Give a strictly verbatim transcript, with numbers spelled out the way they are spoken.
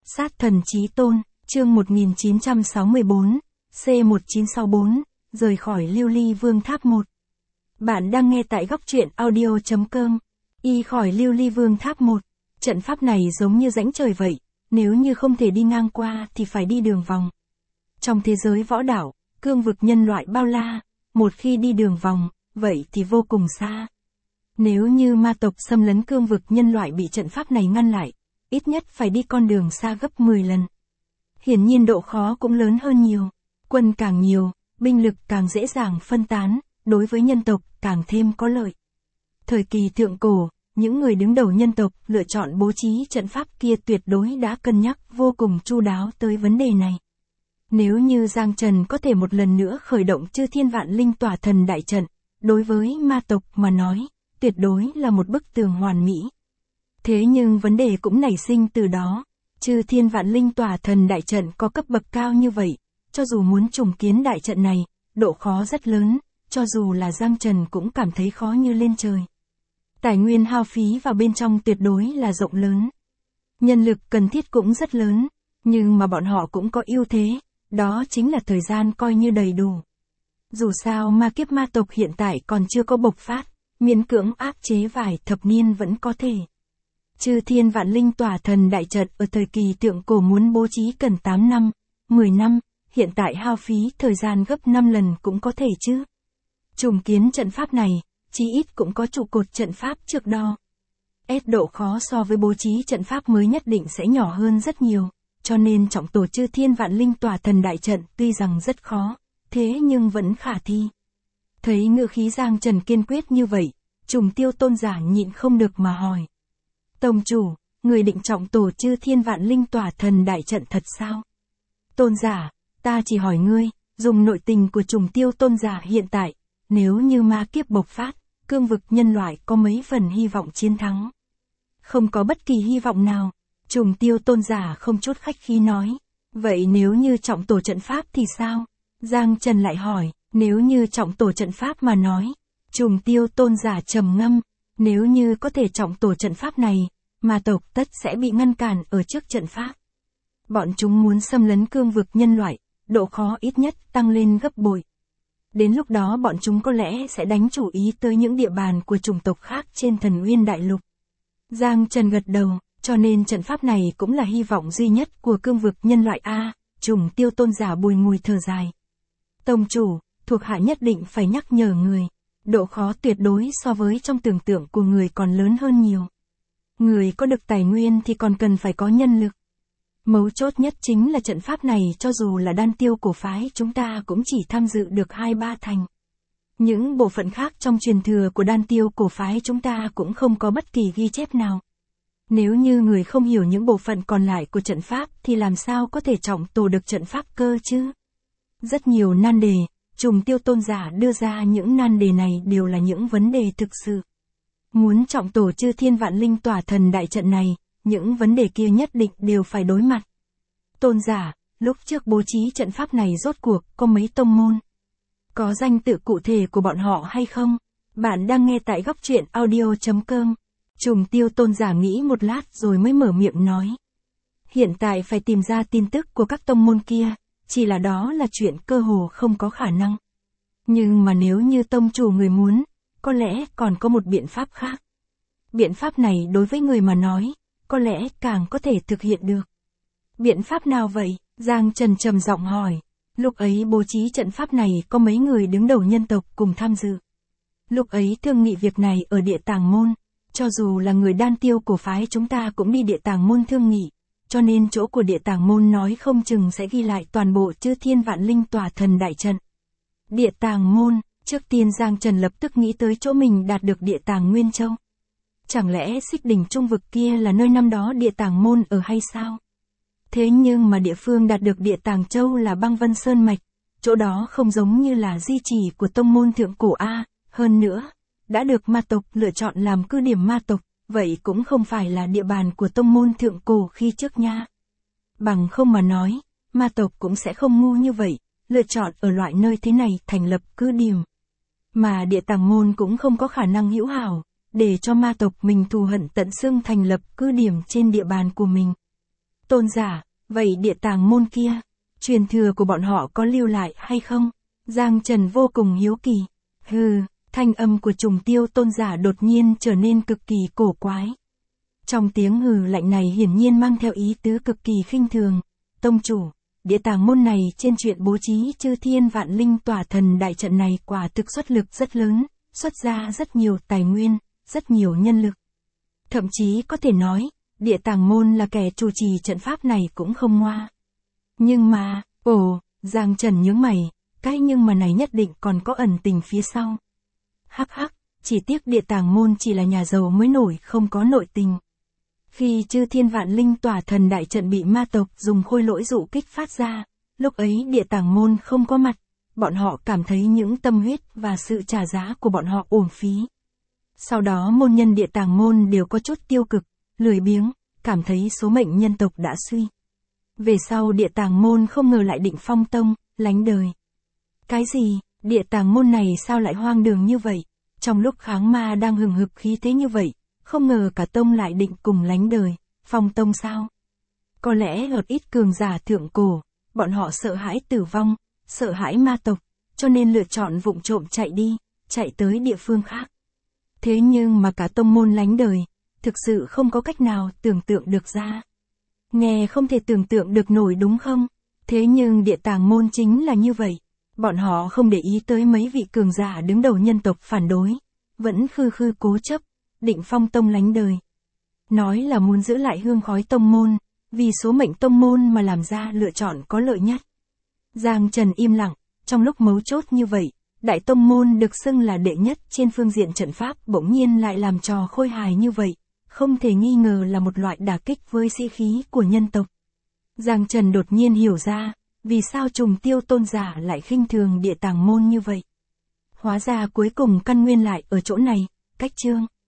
Sát thần chí tôn, chương một nghìn chín trăm sáu mươi tư, C một chín sáu tư, rời khỏi lưu ly vương tháp một. Bạn đang nghe tại góc truyện audio chấm com. Y khỏi lưu ly vương tháp một. Trận pháp này giống như rãnh trời vậy, nếu như không thể đi ngang qua thì phải đi đường vòng. Trong thế giới võ đạo, cương vực nhân loại bao la, một khi đi đường vòng, vậy thì vô cùng xa. Nếu như ma tộc xâm lấn cương vực nhân loại bị trận pháp này ngăn lại, ít nhất phải đi con đường xa gấp mười lần. Hiển nhiên độ khó cũng lớn hơn nhiều. Quân càng nhiều, binh lực càng dễ dàng phân tán, đối với nhân tộc càng thêm có lợi. Thời kỳ thượng cổ, những người đứng đầu nhân tộc lựa chọn bố trí trận pháp kia tuyệt đối đã cân nhắc vô cùng chu đáo tới vấn đề này. Nếu như Giang Trần có thể một lần nữa khởi động chư thiên vạn linh tỏa thần đại trận, đối với ma tộc mà nói, tuyệt đối là một bức tường hoàn mỹ. Thế nhưng vấn đề cũng nảy sinh từ đó, chư thiên vạn linh tỏa thần đại trận có cấp bậc cao như vậy, cho dù muốn trùng kiến đại trận này, độ khó rất lớn, cho dù là Giang Trần cũng cảm thấy khó như lên trời. Tài nguyên hao phí vào bên trong tuyệt đối là rộng lớn. Nhân lực cần thiết cũng rất lớn, nhưng mà bọn họ cũng có ưu thế, đó chính là thời gian coi như đầy đủ. Dù sao ma kiếp ma tộc hiện tại còn chưa có bộc phát, miễn cưỡng áp chế vài thập niên vẫn có thể. Chư thiên vạn linh tỏa thần đại trận ở thời kỳ thượng cổ muốn bố trí cần tám năm, mười năm, hiện tại hao phí thời gian gấp năm lần cũng có thể chứ. Trùng kiến trận pháp này, chí ít cũng có trụ cột trận pháp trước đo. S độ khó so với bố trí trận pháp mới nhất định sẽ nhỏ hơn rất nhiều, cho nên trọng tổ chư thiên vạn linh tỏa thần đại trận tuy rằng rất khó, thế nhưng vẫn khả thi. Thấy ngữ khí Giang Trần kiên quyết như vậy, Trùng Tiêu tôn giả nhịn không được mà hỏi. Tông chủ, người định trọng tổ chư thiên vạn linh tỏa thần đại trận thật sao? Tôn giả, ta chỉ hỏi ngươi, dùng nội tình của Trùng Tiêu tôn giả hiện tại, nếu như ma kiếp bộc phát, cương vực nhân loại có mấy phần hy vọng chiến thắng? Không có bất kỳ hy vọng nào, Trùng Tiêu tôn giả không chút khách khí nói. Vậy nếu như trọng tổ trận pháp thì sao? Giang Trần lại hỏi, nếu như trọng tổ trận pháp mà nói. Trùng Tiêu tôn giả trầm ngâm, nếu như có thể trọng tổ trận pháp này, ma tộc tất sẽ bị ngăn cản ở trước trận pháp. Bọn chúng muốn xâm lấn cương vực nhân loại, độ khó ít nhất tăng lên gấp bội. Đến lúc đó bọn chúng có lẽ sẽ đánh chủ ý tới những địa bàn của chủng tộc khác trên Thần Uyên Đại Lục. Giang Trần gật đầu, cho nên trận pháp này cũng là hy vọng duy nhất của cương vực nhân loại A. Trùng Tiêu tôn giả bùi ngùi thở dài. Tông chủ, thuộc hạ nhất định phải nhắc nhở người, độ khó tuyệt đối so với trong tưởng tượng của người còn lớn hơn nhiều. Người có được tài nguyên thì còn cần phải có nhân lực. Mấu chốt nhất chính là trận pháp này cho dù là đan tiêu cổ phái chúng ta cũng chỉ tham dự được hai ba thành. Những bộ phận khác trong truyền thừa của đan tiêu cổ phái chúng ta cũng không có bất kỳ ghi chép nào. Nếu như người không hiểu những bộ phận còn lại của trận pháp thì làm sao có thể trọng tổ được trận pháp cơ chứ? Rất nhiều nan đề, Trùng Tiêu tôn giả đưa ra những nan đề này đều là những vấn đề thực sự. Muốn trọng tổ chư thiên vạn linh tỏa thần đại trận này, những vấn đề kia nhất định đều phải đối mặt. Tôn giả, lúc trước bố trí trận pháp này rốt cuộc có mấy tông môn? Có danh tự cụ thể của bọn họ hay không? Bạn đang nghe tại góc truyện audio chấm com. Trùng Tiêu tôn giả nghĩ một lát rồi mới mở miệng nói. Hiện tại phải tìm ra tin tức của các tông môn kia, chỉ là đó là chuyện cơ hồ không có khả năng. Nhưng mà nếu như tông chủ người muốn, có lẽ còn có một biện pháp khác. Biện pháp này đối với người mà nói, có lẽ càng có thể thực hiện được. Biện pháp nào vậy? Giang Trần trầm giọng hỏi. Lúc ấy bố trí trận pháp này có mấy người đứng đầu nhân tộc cùng tham dự. Lúc ấy thương nghị việc này ở Địa Tàng Môn, cho dù là người đan tiêu cổ phái chúng ta cũng đi Địa Tàng Môn thương nghị, cho nên chỗ của Địa Tàng Môn nói không chừng sẽ ghi lại toàn bộ chư thiên vạn linh tỏa thần đại trận. Địa Tàng Môn, trước tiên Giang Trần lập tức nghĩ tới chỗ mình đạt được Địa Tàng Nguyên Châu. Chẳng lẽ Xích Đỉnh Trung Vực kia là nơi năm đó Địa Tàng Môn ở hay sao? Thế nhưng mà địa phương đạt được Địa Tàng Châu là Băng Vân Sơn Mạch, chỗ đó không giống như là di chỉ của tông môn thượng cổ A, hơn nữa, đã được ma tộc lựa chọn làm cư điểm ma tộc, vậy cũng không phải là địa bàn của tông môn thượng cổ khi trước nha. Bằng không mà nói, ma tộc cũng sẽ không ngu như vậy, lựa chọn ở loại nơi thế này thành lập cư điểm. Mà Địa Tàng Môn cũng không có khả năng hữu hảo, để cho ma tộc mình thù hận tận xương thành lập cư điểm trên địa bàn của mình. Tôn giả, vậy địa tàng môn kia, truyền thừa của bọn họ có lưu lại hay không? Giang Trần vô cùng hiếu kỳ. Hừ, thanh âm của Trùng Tiêu Tôn giả đột nhiên trở nên cực kỳ cổ quái. Trong tiếng hừ lạnh này hiển nhiên mang theo ý tứ cực kỳ khinh thường. Tông chủ, địa tàng môn này trên chuyện bố trí chư thiên vạn linh tỏa thần đại trận này quả thực xuất lực rất lớn, xuất ra rất nhiều tài nguyên, rất nhiều nhân lực. Thậm chí có thể nói, địa tàng môn là kẻ chủ trì trận pháp này cũng không ngoa. Nhưng mà, ồ, Giang Trần nhướng mày, cái nhưng mà này nhất định còn có ẩn tình phía sau. Hắc hắc, chỉ tiếc địa tàng môn chỉ là nhà giàu mới nổi không có nội tình. Khi chư thiên vạn linh tỏa thần đại trận bị ma tộc dùng khôi lỗi dụ kích phát ra, lúc ấy địa tàng môn không có mặt, bọn họ cảm thấy những tâm huyết và sự trả giá của bọn họ uổng phí. Sau đó môn nhân địa tàng môn đều có chút tiêu cực, lười biếng, cảm thấy số mệnh nhân tộc đã suy. Về sau địa tàng môn không ngờ lại định phong tông, lánh đời. Cái gì, địa tàng môn này sao lại hoang đường như vậy? Trong lúc kháng ma đang hừng hực khí thế như vậy, không ngờ cả tông lại định cùng lánh đời, phong tông sao? Có lẽ một ít cường giả thượng cổ, bọn họ sợ hãi tử vong, sợ hãi ma tộc, cho nên lựa chọn vụng trộm chạy đi, chạy tới địa phương khác. Thế nhưng mà cả tông môn lánh đời, thực sự không có cách nào tưởng tượng được ra. Nghe không thể tưởng tượng được nổi đúng không? Thế nhưng địa tàng môn chính là như vậy. Bọn họ không để ý tới mấy vị cường giả đứng đầu nhân tộc phản đối, vẫn khư khư cố chấp, định phong tông lánh đời. Nói là muốn giữ lại hương khói tông môn, vì số mệnh tông môn mà làm ra lựa chọn có lợi nhất. Giang Trần im lặng, trong lúc mấu chốt như vậy, đại tông môn được xưng là đệ nhất trên phương diện trận pháp bỗng nhiên lại làm trò khôi hài như vậy, không thể nghi ngờ là một loại đả kích với sĩ khí của nhân tộc. Giang Trần đột nhiên hiểu ra, vì sao Trùng Tiêu Tôn giả lại khinh thường địa tàng môn như vậy. Hóa ra cuối cùng căn nguyên lại ở chỗ này, cách chương.